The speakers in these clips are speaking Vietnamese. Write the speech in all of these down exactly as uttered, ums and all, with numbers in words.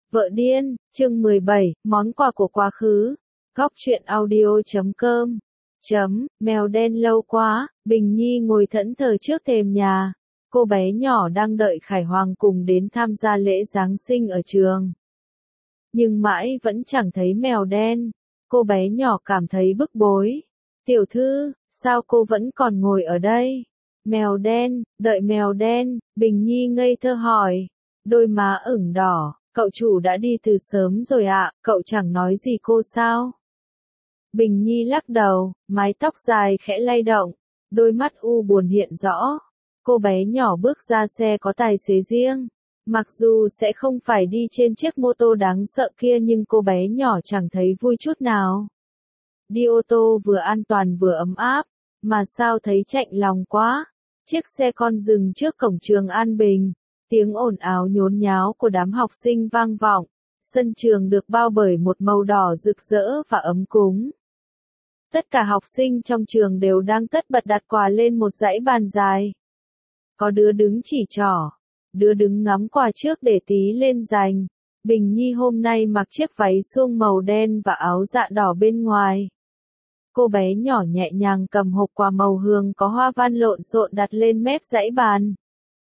Vợ điên, chương mười bảy, món quà của quá khứ. Góc truyện audio chấm com. Chấm, mèo đen lâu quá, Bình Nhi ngồi thẫn thờ trước thềm nhà. Cô bé nhỏ đang đợi Khải Hoàng cùng đến tham gia lễ Giáng sinh ở trường. Nhưng mãi vẫn chẳng thấy mèo đen. Cô bé nhỏ cảm thấy bức bối. Tiểu thư, sao cô vẫn còn ngồi ở đây? Mèo đen, đợi mèo đen, Bình Nhi ngây thơ hỏi. Đôi má ửng đỏ. Cậu chủ đã đi từ sớm rồi ạ, à, cậu chẳng nói gì cô sao? Bình Nhi lắc đầu, mái tóc dài khẽ lay động, đôi mắt u buồn hiện rõ. Cô bé nhỏ bước ra xe có tài xế riêng. Mặc dù sẽ không phải đi trên chiếc mô tô đáng sợ kia nhưng cô bé nhỏ chẳng thấy vui chút nào. Đi ô tô vừa an toàn vừa ấm áp, mà sao thấy chạnh lòng quá. Chiếc xe con dừng trước cổng trường An Bình. Tiếng ồn ào nhốn nháo của đám học sinh vang vọng, sân trường được bao bởi một màu đỏ rực rỡ và ấm cúng. Tất cả học sinh trong trường đều đang tất bật đặt quà lên một dãy bàn dài. Có đứa đứng chỉ trỏ, đứa đứng ngắm quà trước để tí lên giành. Bình Nhi hôm nay mặc chiếc váy suông màu đen và áo dạ đỏ bên ngoài. Cô bé nhỏ nhẹ nhàng cầm hộp quà màu hương có hoa văn lộn xộn đặt lên mép dãy bàn.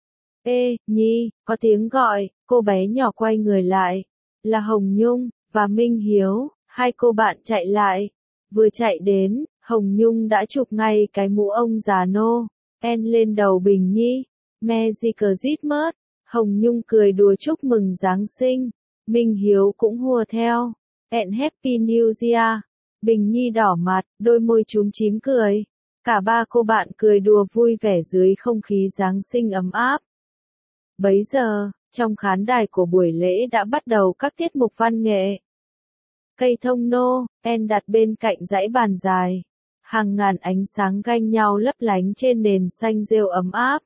Ê, Nhi, có tiếng gọi, cô bé nhỏ quay người lại. Là Hồng Nhung, và Minh Hiếu, hai cô bạn chạy lại. Vừa chạy đến, Hồng Nhung đã chụp ngay cái mũ ông già nô, en lên đầu Bình Nhi. Merry Christmas, Hồng Nhung cười đùa chúc mừng Giáng sinh. Minh Hiếu cũng hùa theo. And Happy New Year. Bình Nhi đỏ mặt, đôi môi chúm chím cười. Cả ba cô bạn cười đùa vui vẻ dưới không khí Giáng sinh ấm áp. Bấy giờ, trong khán đài của buổi lễ đã bắt đầu các tiết mục văn nghệ. Cây thông nô, en đặt bên cạnh dãy bàn dài. Hàng ngàn ánh sáng ganh nhau lấp lánh trên nền xanh rêu ấm áp.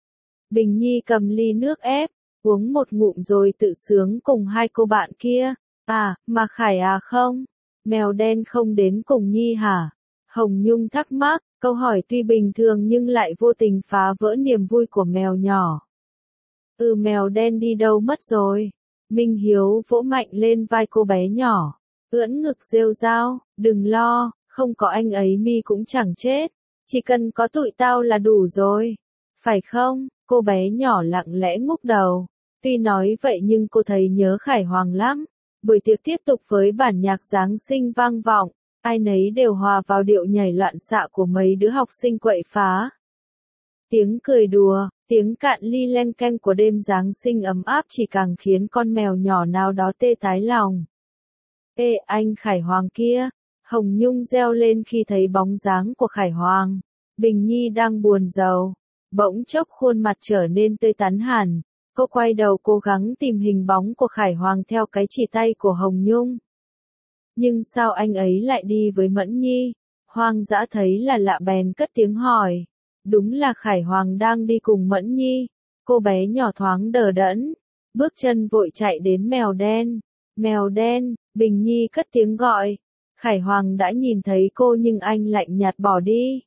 Bình Nhi cầm ly nước ép, uống một ngụm rồi tự sướng cùng hai cô bạn kia. À, mà Khải à không? Mèo đen không đến cùng Nhi hả? Hồng Nhung thắc mắc, câu hỏi tuy bình thường nhưng lại vô tình phá vỡ niềm vui của mèo nhỏ. Ừ, mèo đen đi đâu mất rồi? Minh Hiếu vỗ mạnh lên vai cô bé nhỏ, ưỡn ngực rêu rao, đừng lo, không có anh ấy mi cũng chẳng chết, chỉ cần có tụi tao là đủ rồi. Phải không? Cô bé nhỏ lặng lẽ ngúc đầu. Tuy nói vậy nhưng cô thấy nhớ Khải Hoàng lắm. Buổi tiệc tiếp tục với bản nhạc Giáng sinh vang vọng, ai nấy đều hòa vào điệu nhảy loạn xạ của mấy đứa học sinh quậy phá. Tiếng cười đùa, tiếng cạn ly len keng của đêm Giáng sinh ấm áp chỉ càng khiến con mèo nhỏ nào đó tê tái lòng. Ê, anh Khải Hoàng kia! Hồng Nhung reo lên khi thấy bóng dáng của Khải Hoàng. Bình Nhi đang buồn rầu. Bỗng chốc khuôn mặt trở nên tươi tắn hẳn. Cô quay đầu cố gắng tìm hình bóng của Khải Hoàng theo cái chỉ tay của Hồng Nhung. Nhưng sao anh ấy lại đi với Mẫn Nhi? Hoang Dã thấy là lạ bèn cất tiếng hỏi. Đúng là Khải Hoàng đang đi cùng Mẫn Nhi. Cô bé nhỏ thoáng đờ đẫn, bước chân vội chạy đến mèo đen. Mèo đen, Bình Nhi cất tiếng gọi. Khải Hoàng đã nhìn thấy cô nhưng anh lạnh nhạt bỏ đi.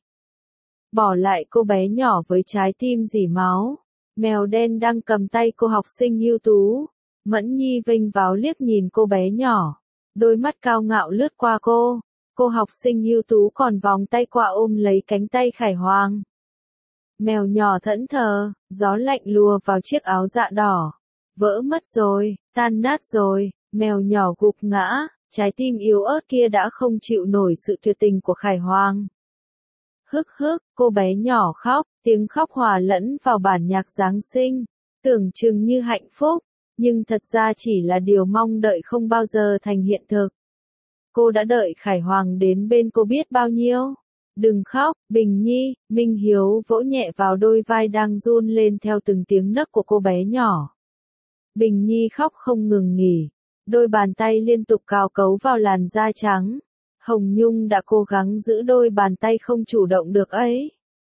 Bỏ lại cô bé nhỏ với trái tim rỉ máu. Mèo đen đang cầm tay cô học sinh ưu tú. Mẫn Nhi vênh váo liếc nhìn cô bé nhỏ. Đôi mắt cao ngạo lướt qua cô. Cô học sinh ưu tú còn vòng tay qua ôm lấy cánh tay Khải Hoàng. Mèo nhỏ thẫn thờ, gió lạnh lùa vào chiếc áo dạ đỏ. Vỡ mất rồi, tan nát rồi, mèo nhỏ gục ngã, trái tim yếu ớt kia đã không chịu nổi sự tuyệt tình của Khải Hoàng. Hức hức, cô bé nhỏ khóc, tiếng khóc hòa lẫn vào bản nhạc Giáng sinh, tưởng chừng như hạnh phúc, nhưng thật ra chỉ là điều mong đợi không bao giờ thành hiện thực. Cô đã đợi Khải Hoàng đến bên cô biết bao nhiêu. Đừng khóc, Bình Nhi, Minh Hiếu vỗ nhẹ vào đôi vai đang run lên theo từng tiếng nấc của cô bé nhỏ. Bình Nhi khóc không ngừng nghỉ, đôi bàn tay liên tục cào cấu vào làn da trắng. Hồng Nhung đã cố gắng giữ đôi bàn tay không chủ động được ấy.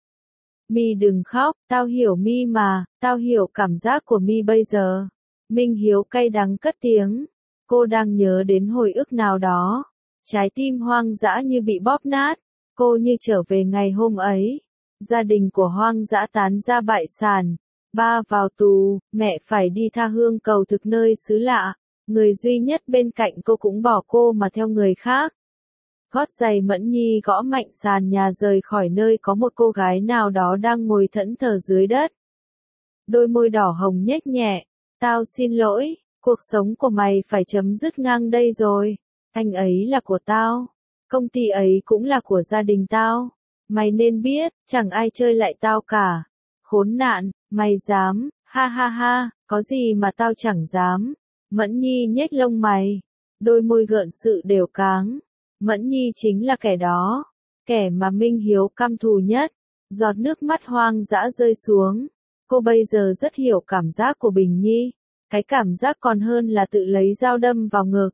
Mi đừng khóc, tao hiểu Mi mà, tao hiểu cảm giác của Mi bây giờ. Minh Hiếu cay đắng cất tiếng. Cô đang nhớ đến hồi ức nào đó. Trái tim Hoang Dã như bị bóp nát. Cô như trở về ngày hôm ấy. Gia đình của Hoang Dã tán ra bại sản. Ba vào tù, mẹ phải đi tha hương cầu thực nơi xứ lạ. Người duy nhất bên cạnh cô cũng bỏ cô mà theo người khác. Gót giày Mẫn Nhi gõ mạnh sàn nhà rời khỏi nơi có một cô gái nào đó đang ngồi thẫn thờ dưới đất. Đôi môi đỏ hồng nhếch nhẹ, tao xin lỗi, cuộc sống của mày phải chấm dứt ngang đây rồi. Anh ấy là của tao, công ty ấy cũng là của gia đình tao. Mày nên biết, chẳng ai chơi lại tao cả. Khốn nạn, mày dám, ha ha ha, có gì mà tao chẳng dám. Mẫn Nhi nhếch lông mày, đôi môi gợn sự đều cáng. Mẫn Nhi chính là kẻ đó, kẻ mà Minh Hiếu căm thù nhất. Giọt nước mắt hoang dã rơi xuống. Cô bây giờ rất hiểu cảm giác của Bình Nhi, cái cảm giác còn hơn là tự lấy dao đâm vào ngực.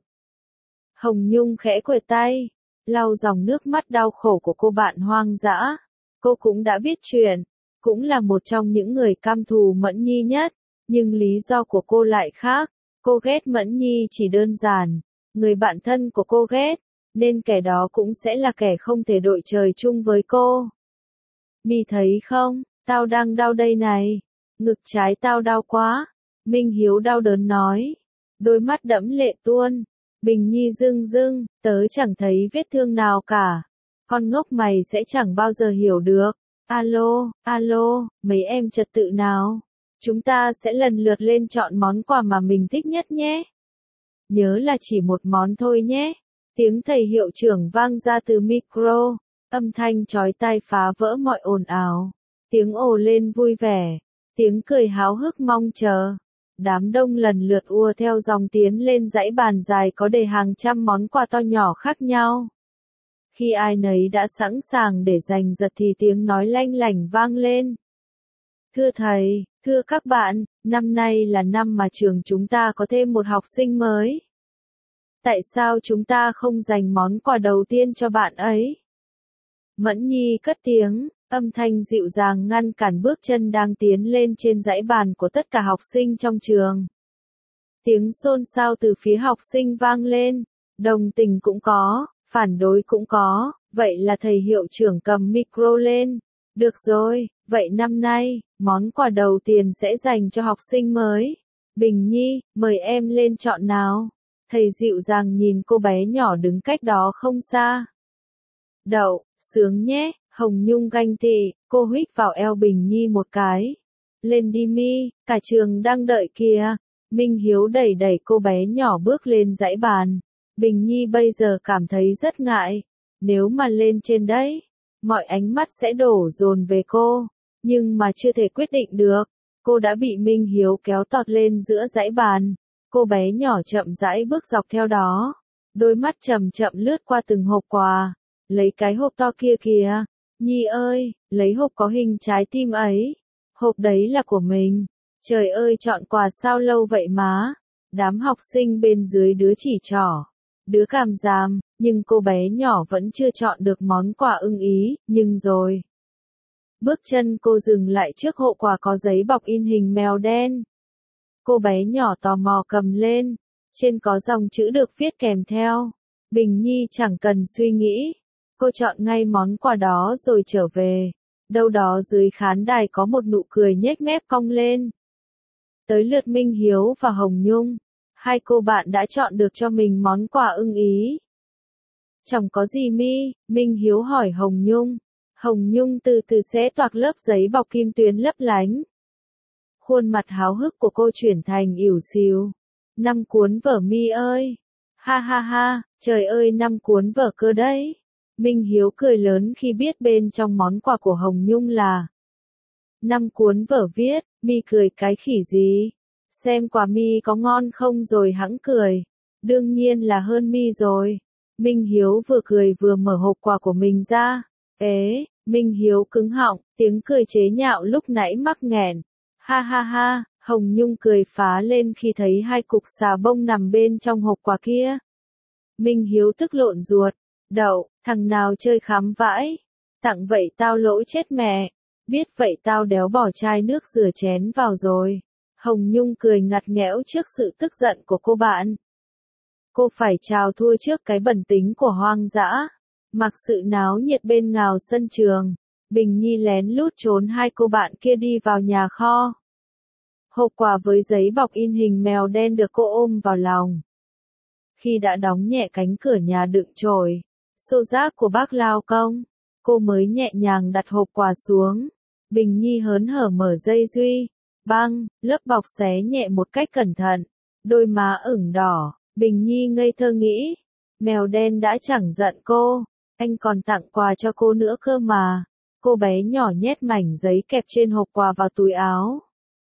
Hồng Nhung khẽ quệt tay, lau dòng nước mắt đau khổ của cô bạn hoang dã. Cô cũng đã biết chuyện, cũng là một trong những người căm thù Mẫn Nhi nhất, nhưng lý do của cô lại khác. Cô ghét Mẫn Nhi chỉ đơn giản, người bạn thân của cô ghét, nên kẻ đó cũng sẽ là kẻ không thể đội trời chung với cô. Mi thấy không, tao đang đau đây này, ngực trái tao đau quá. Minh Hiếu đau đớn nói, đôi mắt đẫm lệ tuôn. Bình Nhi rưng rưng, tớ chẳng thấy vết thương nào cả. Con ngốc mày sẽ chẳng bao giờ hiểu được. Alo, alo, mấy em trật tự nào? Chúng ta sẽ lần lượt lên chọn món quà mà mình thích nhất nhé. Nhớ là chỉ một món thôi nhé. Tiếng thầy hiệu trưởng vang ra từ micro, âm thanh chói tai phá vỡ mọi ồn ào. Tiếng ồ lên vui vẻ, tiếng cười háo hức mong chờ. Đám đông lần lượt ùa theo dòng tiến lên dãy bàn dài có đầy hàng trăm món quà to nhỏ khác nhau. Khi ai nấy đã sẵn sàng để giành giật thì tiếng nói lanh lảnh vang lên. Thưa thầy, thưa các bạn, năm nay là năm mà trường chúng ta có thêm một học sinh mới. Tại sao chúng ta không dành món quà đầu tiên cho bạn ấy? Mẫn Nhi cất tiếng, âm thanh dịu dàng ngăn cản bước chân đang tiến lên trên dãy bàn của tất cả học sinh trong trường. Tiếng xôn xao từ phía học sinh vang lên, đồng tình cũng có, phản đối cũng có, vậy là thầy hiệu trưởng cầm micro lên. Được rồi, vậy năm nay, món quà đầu tiên sẽ dành cho học sinh mới. Bình Nhi, mời em lên chọn nào. Thầy dịu dàng nhìn cô bé nhỏ đứng cách đó không xa. Đậu, sướng nhé, Hồng Nhung ganh tị, cô huých vào eo Bình Nhi một cái. Lên đi Mi, cả trường đang đợi kìa. Minh Hiếu đẩy đẩy cô bé nhỏ bước lên dãy bàn. Bình Nhi bây giờ cảm thấy rất ngại. Nếu mà lên trên đấy, mọi ánh mắt sẽ đổ dồn về cô. Nhưng mà chưa thể quyết định được. Cô đã bị Minh Hiếu kéo tọt lên giữa dãy bàn. Cô bé nhỏ chậm rãi bước dọc theo đó. Đôi mắt chậm chậm lướt qua từng hộp quà. Lấy cái hộp to kia kìa. Nhi ơi, lấy hộp có hình trái tim ấy. Hộp đấy là của mình. Trời ơi, chọn quà sao lâu vậy má. Đám học sinh bên dưới đứa chỉ trỏ, đứa cảm giảm, nhưng cô bé nhỏ vẫn chưa chọn được món quà ưng ý, nhưng rồi. Bước chân cô dừng lại trước hộp quà có giấy bọc in hình mèo đen. Cô bé nhỏ tò mò cầm lên, trên có dòng chữ được viết kèm theo. Bình Nhi chẳng cần suy nghĩ. Cô chọn ngay món quà đó rồi trở về. Đâu đó dưới khán đài có một nụ cười nhếch mép cong lên. Tới lượt Minh Hiếu và Hồng Nhung. Hai cô bạn đã chọn được cho mình món quà ưng ý. Chẳng có gì Mi, Minh Hiếu hỏi Hồng Nhung. Hồng Nhung từ từ xé toạc lớp giấy bọc kim tuyến lấp lánh. Khuôn mặt háo hức của cô chuyển thành ỉu xìu. Năm cuốn vở Mi ơi. Ha ha ha, trời ơi năm cuốn vở cơ đấy. Minh Hiếu cười lớn khi biết bên trong món quà của Hồng Nhung là năm cuốn vở viết. Mi cười cái khỉ gì? Xem quà Mi có ngon không rồi hẵng cười. Đương nhiên là hơn Mi rồi. Minh Hiếu vừa cười vừa mở hộp quà của mình ra. Ế, Minh Hiếu cứng họng, tiếng cười chế nhạo lúc nãy mắc nghẹn. Ha ha ha, Hồng Nhung cười phá lên khi thấy hai cục xà bông nằm bên trong hộp quà kia. Minh Hiếu tức lộn ruột. Đậu, thằng nào chơi khám vãi. Tặng vậy tao lỗi chết mẹ. Biết vậy tao đéo bỏ chai nước rửa chén vào rồi. Hồng Nhung cười ngặt nghẽo trước sự tức giận của cô bạn. Cô phải chào thua trước cái bẩn tính của hoang dã. Mặc sự náo nhiệt bên ngào sân trường, Bình Nhi lén lút trốn hai cô bạn kia đi vào nhà kho. Hộp quà với giấy bọc in hình mèo đen được cô ôm vào lòng. Khi đã đóng nhẹ cánh cửa nhà đựng chổi, xô rác của bác Lao Công, cô mới nhẹ nhàng đặt hộp quà xuống. Bình Nhi hớn hở mở dây duy, băng, lớp bọc xé nhẹ một cách cẩn thận. Đôi má ửng đỏ, Bình Nhi ngây thơ nghĩ, mèo đen đã chẳng giận cô, anh còn tặng quà cho cô nữa cơ mà. Cô bé nhỏ nhét mảnh giấy kẹp trên hộp quà vào túi áo.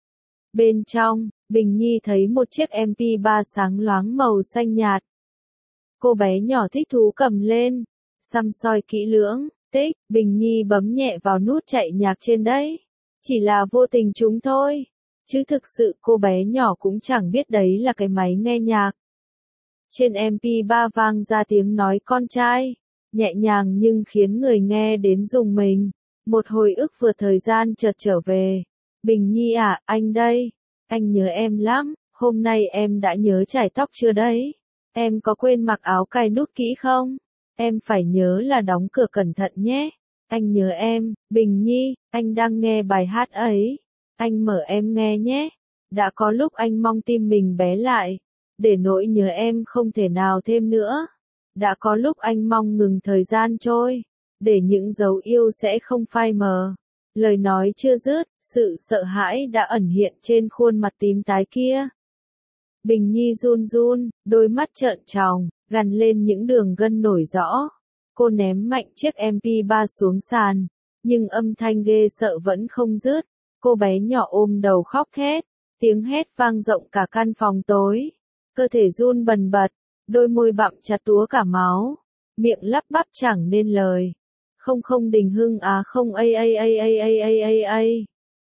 Bên trong, Bình Nhi thấy một chiếc em pê ba sáng loáng màu xanh nhạt. Cô bé nhỏ thích thú cầm lên, săm soi kỹ lưỡng, tích, Bình Nhi bấm nhẹ vào nút chạy nhạc trên đấy. Chỉ là vô tình chúng thôi, chứ thực sự cô bé nhỏ cũng chẳng biết đấy là cái máy nghe nhạc. Trên em pê ba vang ra tiếng nói con trai, nhẹ nhàng nhưng khiến người nghe đến rùng mình. Một hồi ức vượt thời gian chợt trở về. Bình Nhi à, anh đây. Anh nhớ em lắm, hôm nay em đã nhớ chải tóc chưa đấy? Em có quên mặc áo cài nút kỹ không? Em phải nhớ là đóng cửa cẩn thận nhé. Anh nhớ em, Bình Nhi, anh đang nghe bài hát ấy. Anh mở em nghe nhé. Đã có lúc anh mong tim mình bé lại, để nỗi nhớ em không thể nào thêm nữa. Đã có lúc anh mong ngừng thời gian trôi, để những dấu yêu sẽ không phai mờ. Lời nói chưa dứt, sự sợ hãi đã ẩn hiện trên khuôn mặt tím tái kia. Bình Nhi run run, đôi mắt trợn tròng, gằn lên những đường gân nổi rõ. Cô ném mạnh chiếc em pê ba xuống sàn, nhưng âm thanh ghê sợ vẫn không dứt. Cô bé nhỏ ôm đầu khóc thét, tiếng hét vang rộng cả căn phòng tối. Cơ thể run bần bật, đôi môi bặm chặt túa cả máu, miệng lắp bắp chẳng nên lời. Không không Đình Hưng á không a a a a a a a a.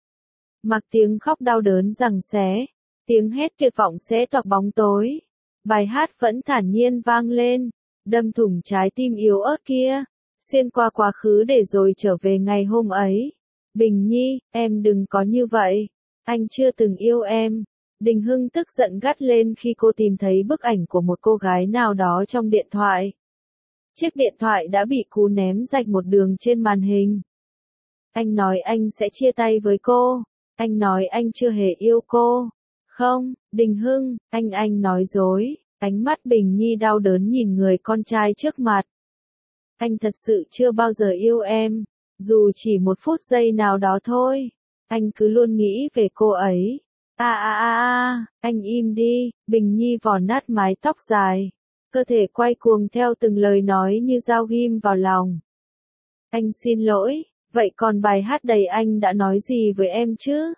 Mặc tiếng khóc đau đớn giằng xé, tiếng hét tuyệt vọng xé toạc bóng tối. Bài hát vẫn thản nhiên vang lên, đâm thủng trái tim yếu ớt kia, xuyên qua quá khứ để rồi trở về ngày hôm ấy. Bình Nhi, em đừng có như vậy, anh chưa từng yêu em. Đình Hưng tức giận gắt lên khi cô tìm thấy bức ảnh của một cô gái nào đó trong điện thoại. Chiếc điện thoại đã bị cú ném rạch một đường trên màn hình. Anh nói anh sẽ chia tay với cô. Anh nói anh chưa hề yêu cô. Không, Đình Hưng, anh anh nói dối. Ánh mắt Bình Nhi đau đớn nhìn người con trai trước mặt. Anh thật sự chưa bao giờ yêu em, dù chỉ một phút giây nào đó thôi. Anh cứ luôn nghĩ về cô ấy. A a a a, anh im đi. Bình Nhi vò nát mái tóc dài, cơ thể quay cuồng theo từng lời nói như dao ghim vào lòng. Anh xin lỗi, vậy còn bài hát đầy anh đã nói gì với em chứ?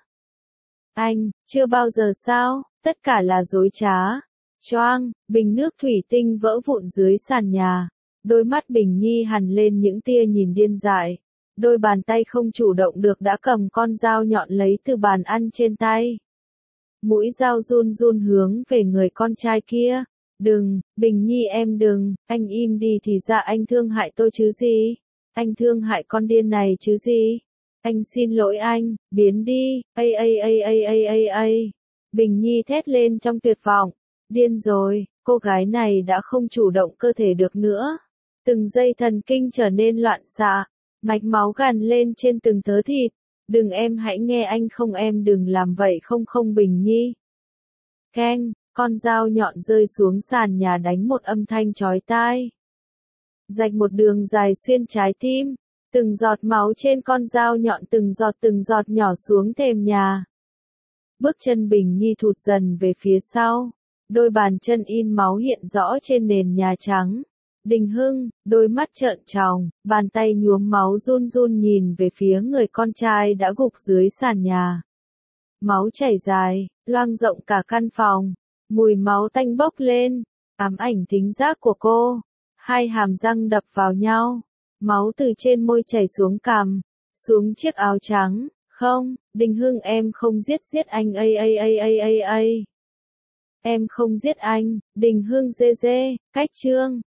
Anh, chưa bao giờ sao, tất cả là dối trá. Choang, bình nước thủy tinh vỡ vụn dưới sàn nhà. Đôi mắt Bình Nhi hằn lên những tia nhìn điên dại. Đôi bàn tay không chủ động được đã cầm con dao nhọn lấy từ bàn ăn trên tay. Mũi dao run run hướng về người con trai kia. Đừng, Bình Nhi em đừng, anh im đi thì ra anh thương hại tôi chứ gì. Anh thương hại con điên này chứ gì. Anh xin lỗi anh, biến đi, a a a a a a a. Bình Nhi thét lên trong tuyệt vọng. Điên rồi, cô gái này đã không chủ động cơ thể được nữa. Từng dây thần kinh trở nên loạn xạ, mạch máu gằn lên trên từng thớ thịt. Đừng em hãy nghe anh không em đừng làm vậy không không Bình Nhi. Keng, con dao nhọn rơi xuống sàn nhà đánh một âm thanh chói tai. Rạch một đường dài xuyên trái tim, từng giọt máu trên con dao nhọn từng giọt từng giọt nhỏ xuống thềm nhà. Bước chân Bình Nhi thụt dần về phía sau, đôi bàn chân in máu hiện rõ trên nền nhà trắng. Đình Hưng, đôi mắt trợn tròng, bàn tay nhuốm máu run run nhìn về phía người con trai đã gục dưới sàn nhà. Máu chảy dài, loang rộng cả căn phòng, mùi máu tanh bốc lên, ám ảnh thính giác của cô. Hai hàm răng đập vào nhau, máu từ trên môi chảy xuống cằm, xuống chiếc áo trắng. Không, Đình Hưng em không giết giết anh a a a a a a. Em không giết anh, Đình Hưng dê dê, cách chương.